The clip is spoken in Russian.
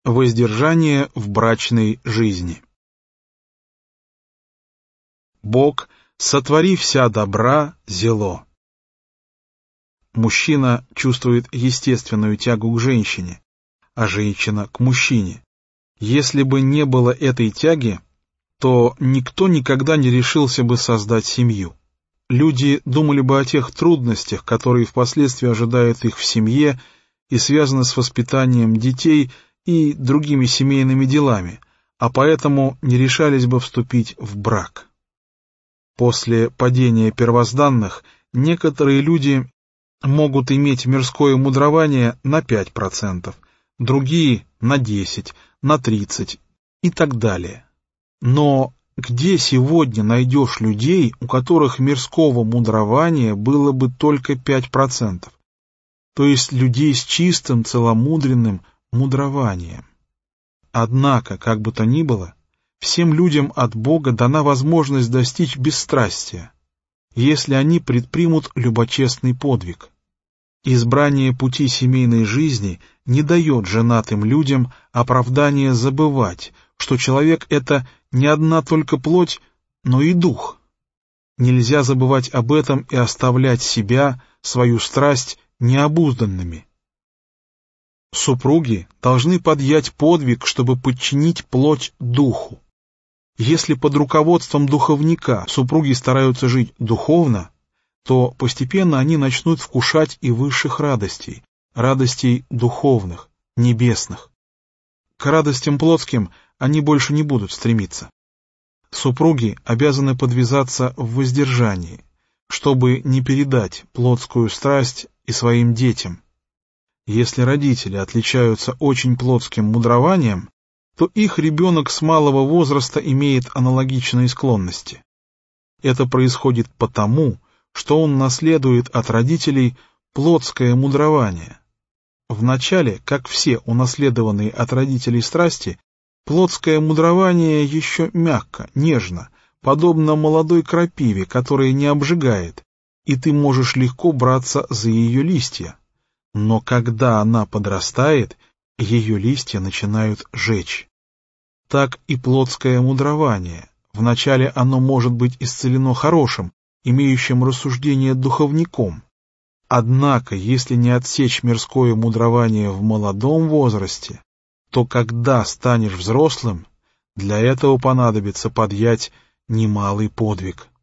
Воздержание в брачной жизни. Бог, сотвори вся добра зело. Мужчина чувствует естественную тягу к женщине, а женщина к мужчине. Если бы не было этой тяги, то никто никогда не решился бы создать семью. Люди думали бы о тех трудностях, которые впоследствии ожидают их в семье и связаны с воспитанием детей и другими семейными делами, а поэтому не решались бы вступить в брак. После падения первозданных некоторые люди могут иметь мирское мудрование на 5%, другие на 10%, на 30% и так далее. Но где сегодня найдешь людей, у которых мирского мудрования было бы только 5%? То есть людей с чистым, целомудренным мудрованием. Однако, как бы то ни было, всем людям от Бога дана возможность достичь бесстрастия, если они предпримут любочестный подвиг. Избрание пути семейной жизни не дает женатым людям оправдания забывать, что человек — это не одна только плоть, но и дух. Нельзя забывать об этом и оставлять себя, свою страсть, необузданными. Супруги должны подъять подвиг, чтобы подчинить плоть духу. Если под руководством духовника супруги стараются жить духовно, то постепенно они начнут вкушать и высших радостей, радостей духовных, небесных. К радостям плотским они больше не будут стремиться. Супруги обязаны подвязаться в воздержании, чтобы не передать плотскую страсть и своим детям. Если родители отличаются очень плотским мудрованием, то их ребенок с малого возраста имеет аналогичные склонности. Это происходит потому, что он наследует от родителей плотское мудрование. Вначале, как все унаследованные от родителей страсти, плотское мудрование еще мягко, нежно, подобно молодой крапиве, которая не обжигает, и ты можешь легко браться за ее листья. Но когда она подрастает, ее листья начинают жечь. Так и плотское мудрование. Вначале оно может быть исцелено хорошим, имеющим рассуждение духовником. Однако, если не отсечь мирское мудрование в молодом возрасте, то когда станешь взрослым, для этого понадобится подъять немалый подвиг.